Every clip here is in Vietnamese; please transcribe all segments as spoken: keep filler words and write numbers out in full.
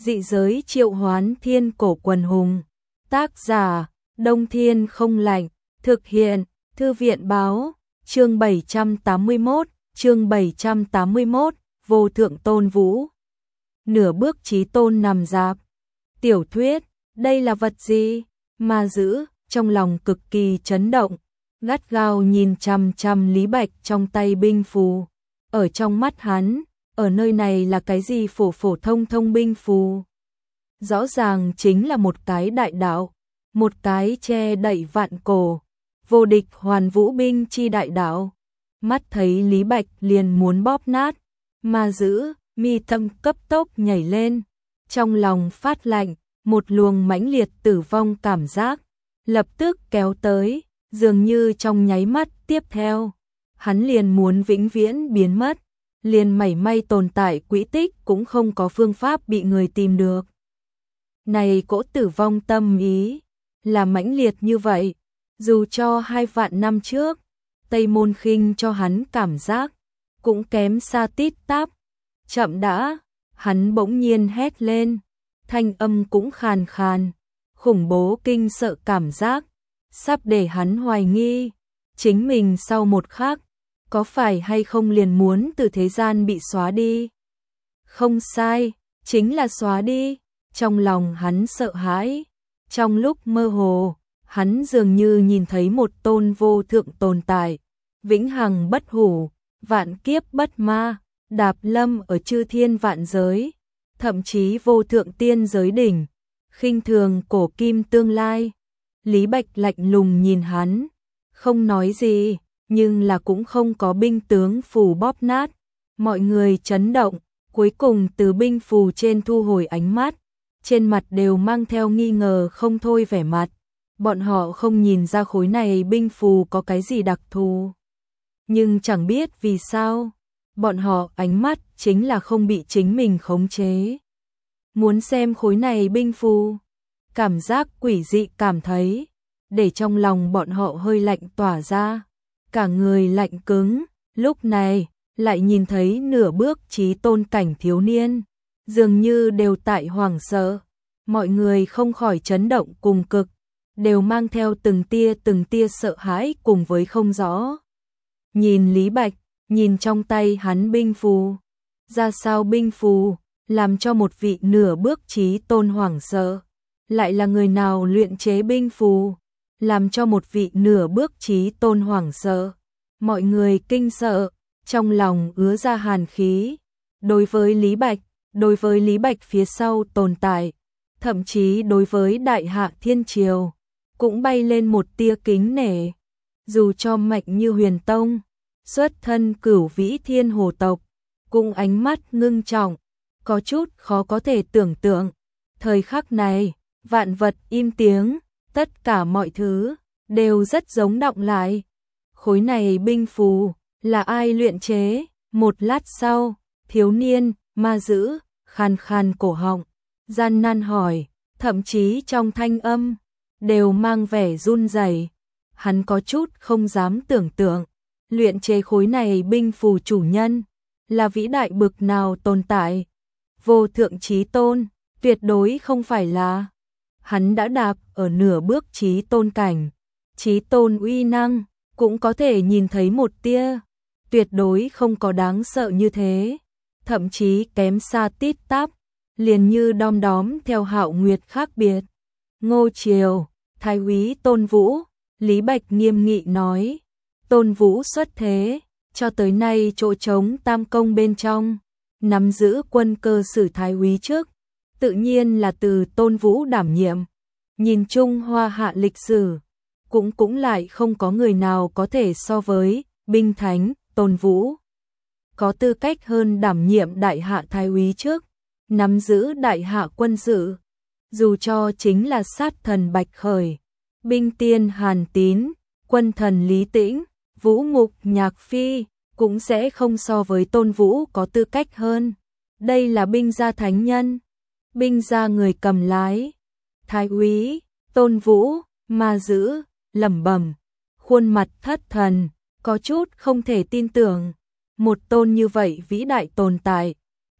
dị giới triệu hoán thiên cổ quần hùng. Tác giả, Đông Thiên Không Lạnh, thực hiện, Thư viện báo, chương bảy trăm tám mươi mốt, chương bảy trăm tám mươi mốt, vô thượng tôn vũ. Nửa bước chí tôn nằm dạp. Tiểu thuyết, đây là vật gì? Ma Dữ, trong lòng cực kỳ chấn động, gắt gao nhìn chằm chằm Lý Bạch trong tay binh phù. Ở trong mắt hắn, ở nơi này là cái gì phổ phổ thông thông binh phù? Rõ ràng chính là một cái đại đạo, một cái che đậy vạn cổ, vô địch hoàn vũ binh chi đại đạo. Mắt thấy Lý Bạch liền muốn bóp nát, Ma Dữ, mi tâm cấp tốc nhảy lên, trong lòng phát lạnh, một luồng mãnh liệt tử vong cảm giác lập tức kéo tới, dường như trong nháy mắt tiếp theo, hắn liền muốn vĩnh viễn biến mất, liền mảy may tồn tại quỹ tích cũng không có phương pháp bị người tìm được. Này cỗ tử vong tâm ý, là mãnh liệt như vậy, dù cho hai vạn năm trước, Tây Môn Khinh cho hắn cảm giác, cũng kém xa tít tắp. Chậm đã, hắn bỗng nhiên hét lên, thanh âm cũng khàn khàn, khủng bố kinh sợ cảm giác, sắp để hắn hoài nghi, chính mình sau một khắc, có phải hay không liền muốn từ thế gian bị xóa đi. Không sai, chính là xóa đi, trong lòng hắn sợ hãi, trong lúc mơ hồ, hắn dường như nhìn thấy một tôn vô thượng tồn tại, vĩnh hằng bất hủ, vạn kiếp bất ma, đạp lâm ở chư thiên vạn giới, thậm chí vô thượng tiên giới đỉnh, khinh thường cổ kim tương lai. Lý Bạch lạnh lùng nhìn hắn, không nói gì, nhưng là cũng không có binh tướng phù bóp nát. Mọi người chấn động, cuối cùng từ binh phù trên thu hồi ánh mắt, trên mặt đều mang theo nghi ngờ không thôi vẻ mặt. Bọn họ không nhìn ra khối này binh phù có cái gì đặc thù. Nhưng chẳng biết vì sao, bọn họ ánh mắt chính là không bị chính mình khống chế. Muốn xem khối này binh phù, cảm giác quỷ dị cảm thấy, để trong lòng bọn họ hơi lạnh tỏa ra, cả người lạnh cứng. Lúc này, lại nhìn thấy nửa bước chí tôn cảnh thiếu niên, dường như đều tại hoảng sợ, mọi người không khỏi chấn động cùng cực, đều mang theo từng tia từng tia sợ hãi cùng với không rõ. Nhìn Lý Bạch, nhìn trong tay hắn binh phù, ra sao binh phù, làm cho một vị nửa bước chí tôn hoảng sợ, lại là người nào luyện chế binh phù, làm cho một vị nửa bước chí tôn hoảng sợ. Mọi người kinh sợ, trong lòng ứa ra hàn khí, đối với Lý Bạch, đối với Lý Bạch phía sau tồn tại, thậm chí đối với Đại Hạ Thiên Triều, cũng bay lên một tia kính nể. Dù cho mạnh như Huyền Tông, xuất thân cửu vĩ thiên hồ tộc, cũng ánh mắt ngưng trọng, có chút khó có thể tưởng tượng. Thời khắc này, vạn vật im tiếng, tất cả mọi thứ đều rất giống động lại. Khối này binh phù là ai luyện chế? Một lát sau, thiếu niên Ma Dữ khàn khàn cổ họng, gian nan hỏi, thậm chí trong thanh âm đều mang vẻ run rẩy. Hắn có chút không dám tưởng tượng, luyện chế khối này binh phù chủ nhân là vĩ đại bực nào tồn tại. Vô thượng chí tôn, tuyệt đối không phải là. Hắn đã đạp ở nửa bước chí tôn cảnh, chí tôn uy năng cũng có thể nhìn thấy một tia, tuyệt đối không có đáng sợ như thế, thậm chí kém xa tít tắp, liền như đom đóm theo Hạo Nguyệt khác biệt. Ngô Triều, Thái úy Tôn Vũ, Lý Bạch nghiêm nghị nói, Tôn Vũ xuất thế, cho tới nay chỗ trống tam công bên trong, nắm giữ quân cơ sử thái úy trước, tự nhiên là từ Tôn Vũ đảm nhiệm. Nhìn chung Hoa Hạ lịch sử, cũng cũng lại không có người nào có thể so với binh thánh Tôn Vũ, có tư cách hơn đảm nhiệm Đại Hạ thái úy trước, nắm giữ Đại Hạ quân sự. Dù cho chính là sát thần Bạch Khởi, binh tiên Hàn Tín, quân thần Lý Tĩnh, vũ ngục Nhạc Phi, cũng sẽ không so với Tôn Vũ có tư cách hơn. Đây là binh gia thánh nhân, binh gia người cầm lái. Thái úy Tôn Vũ, Ma Dữ lẩm bẩm, khuôn mặt thất thần, có chút không thể tin tưởng, một tôn như vậy vĩ đại tồn tại,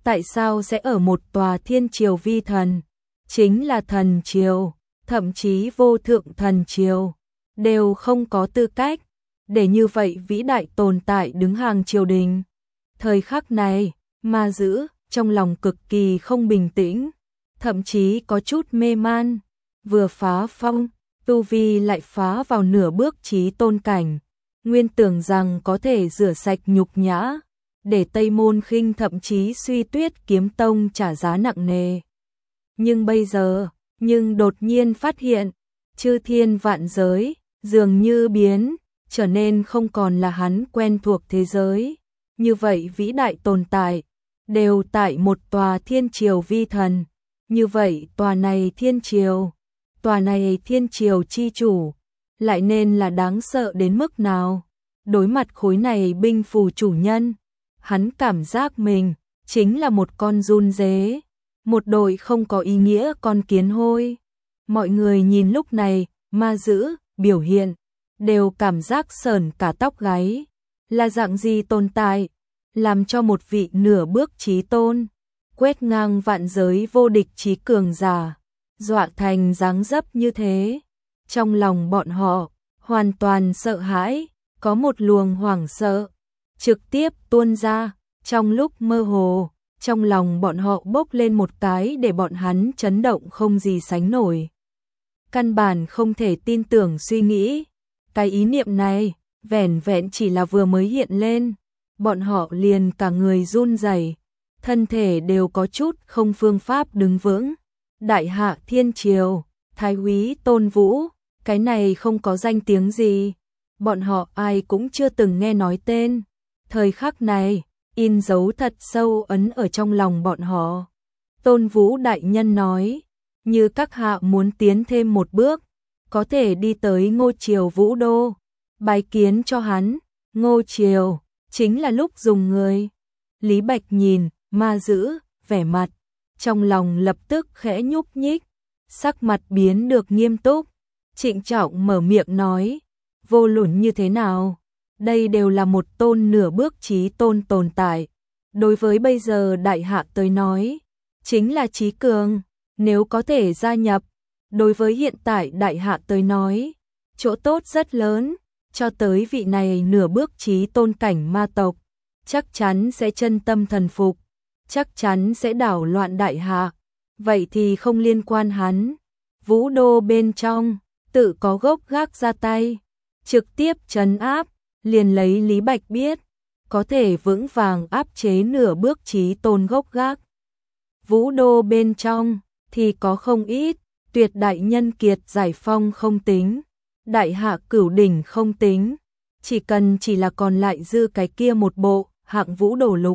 tại sao sẽ ở một tòa thiên triều vi thần, chính là thần triều, thậm chí vô thượng thần triều, đều không có tư cách để như vậy vĩ đại tồn tại đứng hàng triều đình. Thời khắc này, Ma Dữ trong lòng cực kỳ không bình tĩnh, thậm chí có chút mê man, vừa phá phong, tu vi lại phá vào nửa bước chí tôn cảnh, nguyên tưởng rằng có thể rửa sạch nhục nhã, để Tây Môn Khinh thậm chí Suy Tuyết Kiếm Tông trả giá nặng nề. Nhưng bây giờ, nhưng đột nhiên phát hiện, chư thiên vạn giới, dường như biến, trở nên không còn là hắn quen thuộc thế giới. Như vậy vĩ đại tồn tại, đều tại một tòa thiên triều vi thần. Như vậy tòa này thiên triều, tòa này thiên triều chi chủ, lại nên là đáng sợ đến mức nào? Đối mặt khối này binh phù chủ nhân, hắn cảm giác mình chính là một con giun dế, một đội không có ý nghĩa con kiến hôi. Mọi người nhìn lúc này, Ma Dữ biểu hiện, đều cảm giác sởn cả tóc gáy. Là dạng gì tồn tại, làm cho một vị nửa bước chí tôn, quét ngang vạn giới vô địch chí cường giả, dọa thành dáng dấp như thế. Trong lòng bọn họ, hoàn toàn sợ hãi, có một luồng hoảng sợ, trực tiếp tuôn ra, trong lúc mơ hồ, trong lòng bọn họ bốc lên một cái để bọn hắn chấn động không gì sánh nổi. Căn bản không thể tin tưởng suy nghĩ, cái ý niệm này, vẻn vẹn chỉ là vừa mới hiện lên, bọn họ liền cả người run rẩy, thân thể đều có chút không phương pháp đứng vững. Đại hạ thiên triều, thái úy Tôn Vũ, cái này không có danh tiếng gì, bọn họ ai cũng chưa từng nghe nói tên. Thời khắc này, in dấu thật sâu ấn ở trong lòng bọn họ. Tôn Vũ đại nhân nói, như các hạ muốn tiến thêm một bước, có thể đi tới Ngô Triều Vũ Đô, bái kiến cho hắn. Ngô Triều chính là lúc dùng người. Lý Bạch nhìn Ma Dữ, vẻ mặt trong lòng lập tức khẽ nhúc nhích, sắc mặt biến được nghiêm túc, trịnh trọng mở miệng nói, vô luận như thế nào, đây đều là một tôn nửa bước chí tôn tồn tại. Đối với bây giờ đại hạ tới nói, chính là chí cường, nếu có thể gia nhập, đối với hiện tại đại hạ tới nói, chỗ tốt rất lớn, cho tới vị này nửa bước chí tôn cảnh ma tộc, chắc chắn sẽ chân tâm thần phục, chắc chắn sẽ đảo loạn đại hạ, vậy thì không liên quan hắn. Vũ Đô bên trong, tự có gốc gác ra tay, trực tiếp trấn áp, liền lấy Lý Bạch biết, có thể vững vàng áp chế nửa bước chí tôn gốc gác. Vũ Đô bên trong, thì có không ít, tuyệt đại nhân kiệt giải phong không tính, đại hạ cửu đỉnh không tính, chỉ cần chỉ là còn lại dư cái kia một bộ, hạng vũ đổ lục.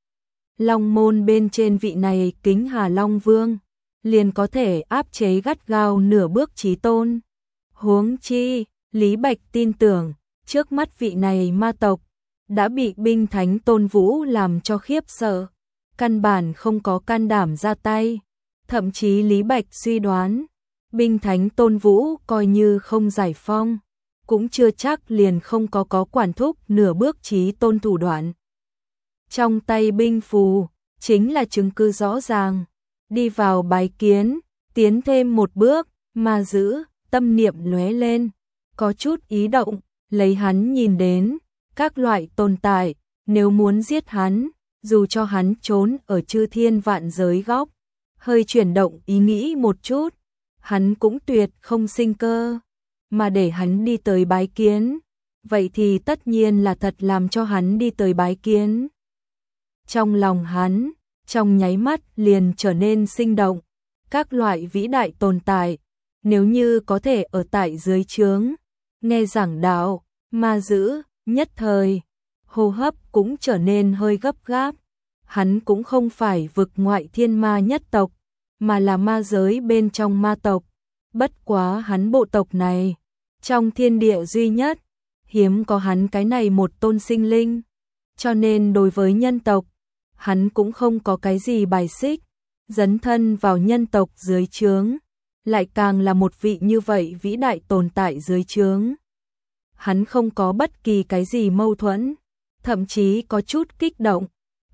Long môn bên trên vị này Kính Hà Long Vương, liền có thể áp chế gắt gao nửa bước chí tôn. Huống chi, Lý Bạch tin tưởng, trước mắt vị này ma tộc, đã bị binh thánh Tôn Vũ làm cho khiếp sợ, căn bản không có can đảm ra tay. Thậm chí Lý Bạch suy đoán, binh thánh Tôn Vũ coi như không giải phong, cũng chưa chắc liền không có có quản thúc nửa bước chí tôn thủ đoạn. Trong tay binh phù, chính là chứng cứ rõ ràng, đi vào bái kiến, tiến thêm một bước, Ma Dữ, tâm niệm lóe lên, có chút ý động, lấy hắn nhìn đến, các loại tồn tại, nếu muốn giết hắn, dù cho hắn trốn ở chư thiên vạn giới góc, hơi chuyển động ý nghĩ một chút, hắn cũng tuyệt không sinh cơ, mà để hắn đi tới bái kiến, vậy thì tất nhiên là thật làm cho hắn đi tới bái kiến. Trong lòng hắn, trong nháy mắt liền trở nên sinh động, các loại vĩ đại tồn tại, nếu như có thể ở tại dưới trướng, nghe giảng đạo, Ma Dữ, nhất thời, hô hấp cũng trở nên hơi gấp gáp. Hắn cũng không phải vực ngoại thiên ma nhất tộc, mà là ma giới bên trong ma tộc. Bất quá hắn bộ tộc này, trong thiên địa duy nhất, hiếm có hắn cái này một tôn sinh linh. Cho nên đối với nhân tộc, hắn cũng không có cái gì bài xích, dấn thân vào nhân tộc dưới trướng, lại càng là một vị như vậy vĩ đại tồn tại dưới trướng. Hắn không có bất kỳ cái gì mâu thuẫn, thậm chí có chút kích động.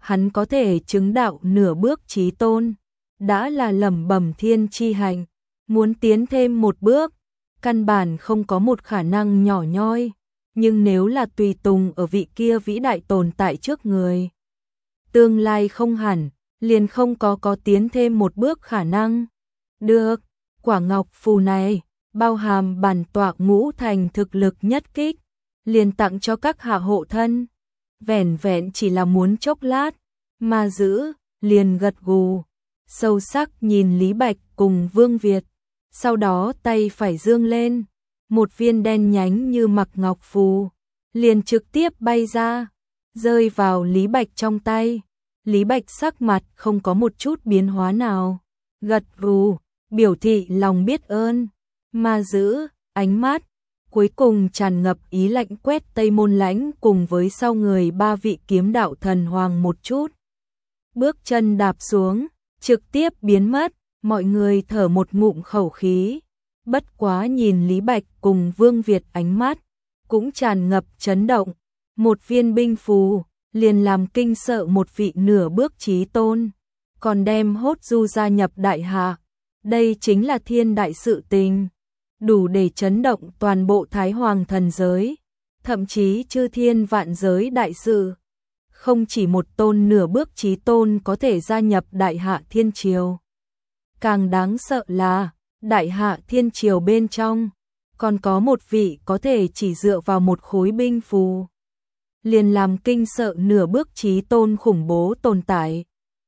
hắn có thể chứng đạo nửa bước chí tôn, đã là lẩm bẩm thiên chi hạnh, muốn tiến thêm một bước, căn bản không có một khả năng nhỏ nhoi, nhưng nếu là tùy tùng ở vị kia vĩ đại tồn tại trước người, tương lai không hẳn, liền không có có tiến thêm một bước khả năng. Được, quả ngọc phù này, bao hàm bản tọa ngũ thành thực lực nhất kích, liền tặng cho các hạ hộ thân. Vẻn vẹn chỉ là muốn chốc lát, mà giữ, liền gật gù, sâu sắc nhìn Lý Bạch cùng Vương Việt, sau đó tay phải dương lên, một viên đen nhánh như mặc ngọc phù, liền trực tiếp bay ra, rơi vào Lý Bạch trong tay. Lý Bạch sắc mặt không có một chút biến hóa nào, gật gù, biểu thị lòng biết ơn, mà giữ, ánh mắt cuối cùng tràn ngập ý lạnh quét Tây Môn Lãnh cùng với sau người ba vị kiếm đạo thần hoàng một chút. Bước chân đạp xuống, trực tiếp biến mất, mọi người thở một ngụm khẩu khí. Bất quá nhìn Lý Bạch cùng Vương Việt ánh mắt, cũng tràn ngập chấn động. Một viên binh phù, liền làm kinh sợ một vị nửa bước chí tôn, còn đem Hốt Du gia nhập đại hạ. Đây chính là thiên đại sự tình, đủ để chấn động toàn bộ Thái Hoàng thần giới, thậm chí chư thiên vạn giới đại sự. Không chỉ một tôn nửa bước chí tôn có thể gia nhập đại hạ thiên triều. Càng đáng sợ là, đại hạ thiên triều bên trong, còn có một vị có thể chỉ dựa vào một khối binh phù, liền làm kinh sợ nửa bước chí tôn khủng bố tồn tại.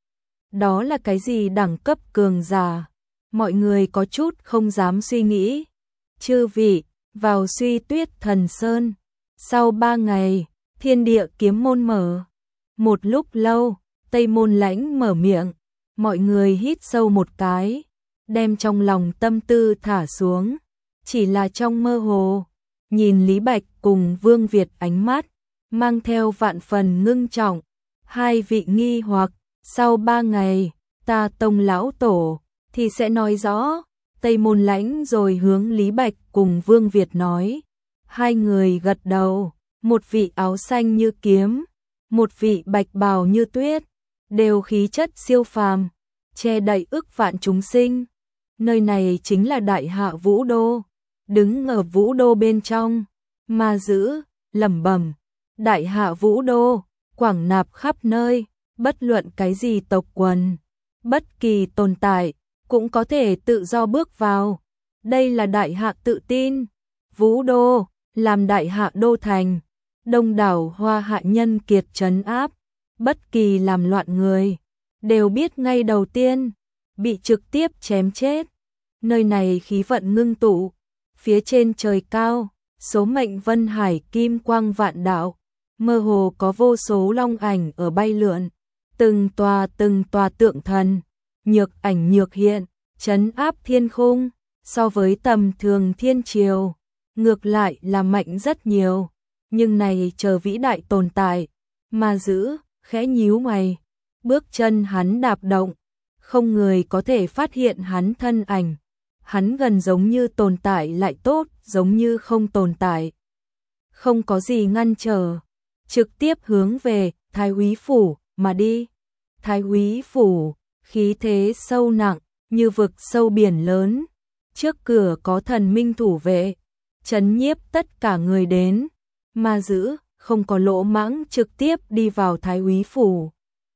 Đó là cái gì đẳng cấp cường giả? Mọi người có chút không dám suy nghĩ. Chư vị, vào Suy Tuyết Thần Sơn. Sau ba ngày, thiên địa kiếm môn mở. Một lúc lâu, Tây Môn Lãnh mở miệng. Mọi người hít sâu một cái, đem trong lòng tâm tư thả xuống. Chỉ là trong mơ hồ, nhìn Lý Bạch cùng Vương Việt ánh mắt, mang theo vạn phần ngưng trọng. Hai vị nghi hoặc, sau ba ngày, ta tông lão tổ, thì sẽ nói rõ. Tây Môn Lãnh rồi hướng Lý Bạch cùng Vương Việt nói. Hai người gật đầu, một vị áo xanh như kiếm, một vị bạch bào như tuyết, đều khí chất siêu phàm, che đậy ức vạn chúng sinh. Nơi này chính là đại hạ Vũ Đô, đứng ở Vũ Đô bên trong, mà giữ, lẩm bẩm, đại hạ Vũ Đô, quảng nạp khắp nơi, bất luận cái gì tộc quần, bất kỳ tồn tại, cũng có thể tự do bước vào. Đây là đại hạ tự tin. Vũ Đô, làm đại hạ đô thành, đông đảo hoa hạ nhân kiệt trấn áp, bất kỳ làm loạn người, đều biết ngay đầu tiên, bị trực tiếp chém chết. Nơi này khí vận ngưng tụ, phía trên trời cao, số mệnh vân hải kim quang vạn đạo, mơ hồ có vô số long ảnh ở bay lượn, từng tòa từng tòa tượng thần, nhược ảnh nhược hiện, trấn áp thiên khung, so với tầm thường thiên triều, ngược lại là mạnh rất nhiều, nhưng này chờ vĩ đại tồn tại, mà giữ, khẽ nhíu mày, bước chân hắn đạp động, không người có thể phát hiện hắn thân ảnh, hắn gần giống như tồn tại lại tốt, giống như không tồn tại. Không có gì ngăn trở, trực tiếp hướng về Thái Úy phủ mà đi. Thái Úy phủ, khí thế sâu nặng, như vực sâu biển lớn, trước cửa có thần minh thủ vệ, trấn nhiếp tất cả người đến, mà giữ, không có lỗ mãng trực tiếp đi vào Thái Úy phủ.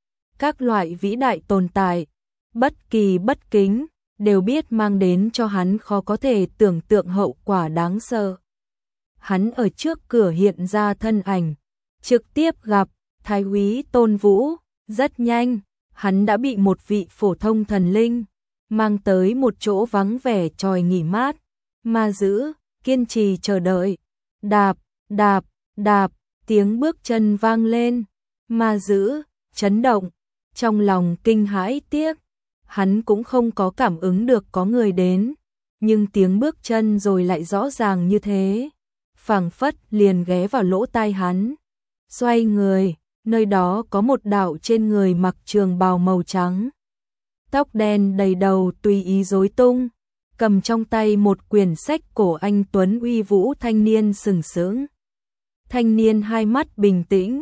Các loại vĩ đại tồn tại, bất kỳ bất kính, đều biết mang đến cho hắn khó có thể tưởng tượng hậu quả đáng sợ. Hắn ở trước cửa hiện ra thân ảnh, trực tiếp gặp Thái Úy Tôn Vũ, rất nhanh, hắn đã bị một vị phổ thông thần linh mang tới một chỗ vắng vẻ tròi nghỉ mát, mà giữ, kiên trì chờ đợi. Đạp, đạp, đạp, tiếng bước chân vang lên, mà giữ, chấn động, trong lòng kinh hãi tiếc, hắn cũng không có cảm ứng được có người đến, nhưng tiếng bước chân rồi lại rõ ràng như thế, phảng phất liền ghé vào lỗ tai hắn. Xoay người, nơi đó có một đạo trên người mặc trường bào màu trắng, tóc đen đầy đầu tùy ý rối tung, cầm trong tay một quyển sách cổ anh tuấn uy vũ thanh niên sừng sững. Thanh niên hai mắt bình tĩnh,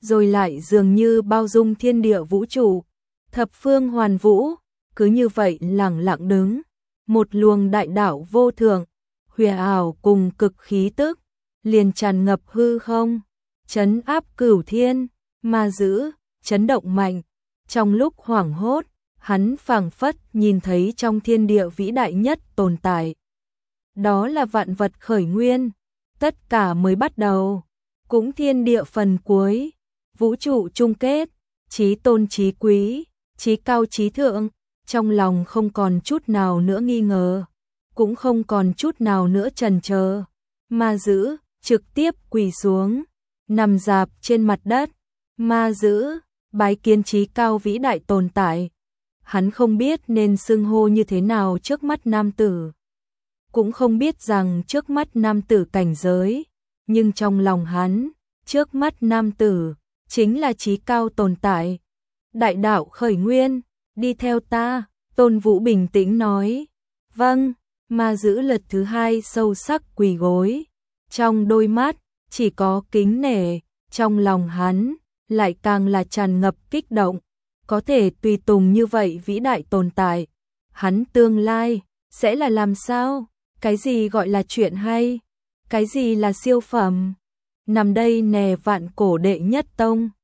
rồi lại dường như bao dung thiên địa vũ trụ, thập phương hoàn vũ, cứ như vậy lẳng lặng đứng, một luồng đại đạo vô thượng, huyền ảo cùng cực khí tức, liền tràn ngập hư không, trấn áp cửu thiên, ma dữ, chấn động mạnh. Trong lúc hoảng hốt, hắn phảng phất nhìn thấy trong thiên địa vĩ đại nhất tồn tại. Đó là vạn vật khởi nguyên, tất cả mới bắt đầu, cũng thiên địa phần cuối, vũ trụ chung kết, chí tôn chí quý, chí cao chí thượng, trong lòng không còn chút nào nữa nghi ngờ, cũng không còn chút nào nữa chần chờ, ma dữ trực tiếp quỳ xuống, nằm rạp trên mặt đất, ma dữ bái kiến chí cao vĩ đại tồn tại. Hắn không biết nên xưng hô như thế nào trước mắt nam tử, cũng không biết rằng trước mắt nam tử cảnh giới, nhưng trong lòng hắn, trước mắt nam tử chính là chí cao tồn tại. Đại đạo khởi nguyên, đi theo ta, Tôn Vũ bình tĩnh nói. Vâng, ma dữ lật thứ hai sâu sắc quỳ gối, trong đôi mắt chỉ có kính nể, trong lòng hắn lại càng là tràn ngập kích động, có thể tùy tùng như vậy vĩ đại tồn tại, hắn tương lai sẽ là làm sao? Cái gì gọi là chuyện hay? Cái gì là siêu phẩm? Nằm đây nè vạn cổ đệ nhất tông.